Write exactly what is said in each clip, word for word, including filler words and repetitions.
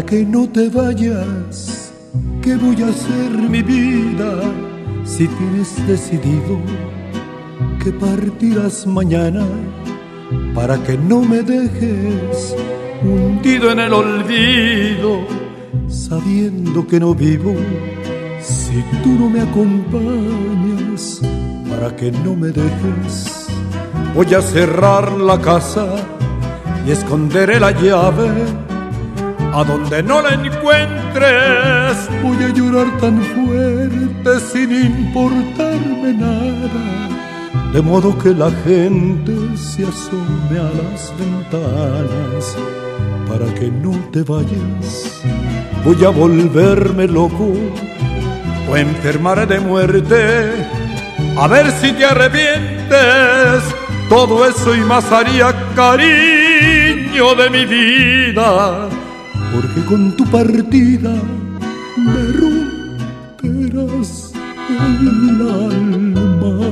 Para que no te vayas, ¿qué voy a hacer mi vida si tienes decidido que partirás mañana? Para que no me dejes hundido en el olvido, sabiendo que no vivo si tú no me acompañas. Para que no me dejes, voy a cerrar la casa y esconderé la llave. A donde no la encuentres, voy a llorar tan fuerte sin importarme nada, de modo que la gente se asome a las ventanas. Para que no te vayas, voy a volverme loco o enfermaré de muerte, a ver si te arrepientes. Todo eso y más haría, cariño de mi vida, porque con tu partida me romperás el alma.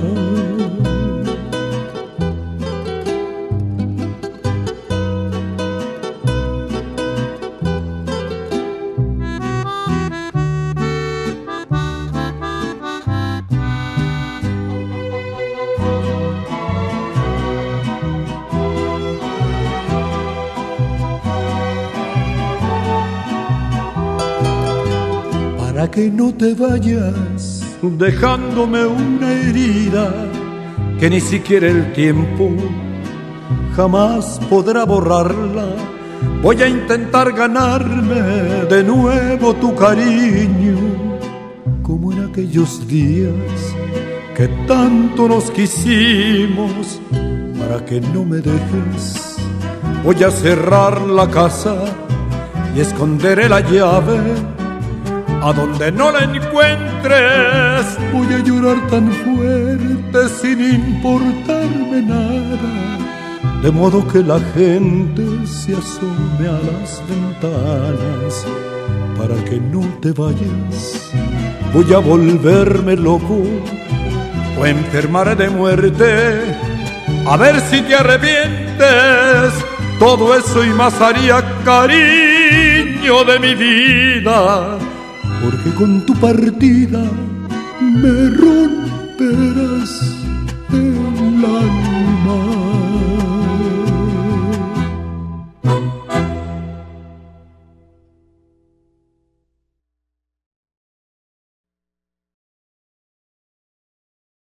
Para que no te vayas, dejándome una herida que ni siquiera el tiempo jamás podrá borrarla. Voy a intentar ganarme de nuevo tu cariño, como en aquellos días que tanto nos quisimos. Para que no me dejes, voy a cerrar la casa y esconderé la llave. A donde no la encuentres, voy a llorar tan fuerte sin importarme nada, de modo que la gente se asome a las ventanas. Para que no te vayas, voy a volverme loco o enfermaré de muerte, a ver si te arrepientes. Todo eso y más haría, cariño de mi vida, porque con tu partida me rompo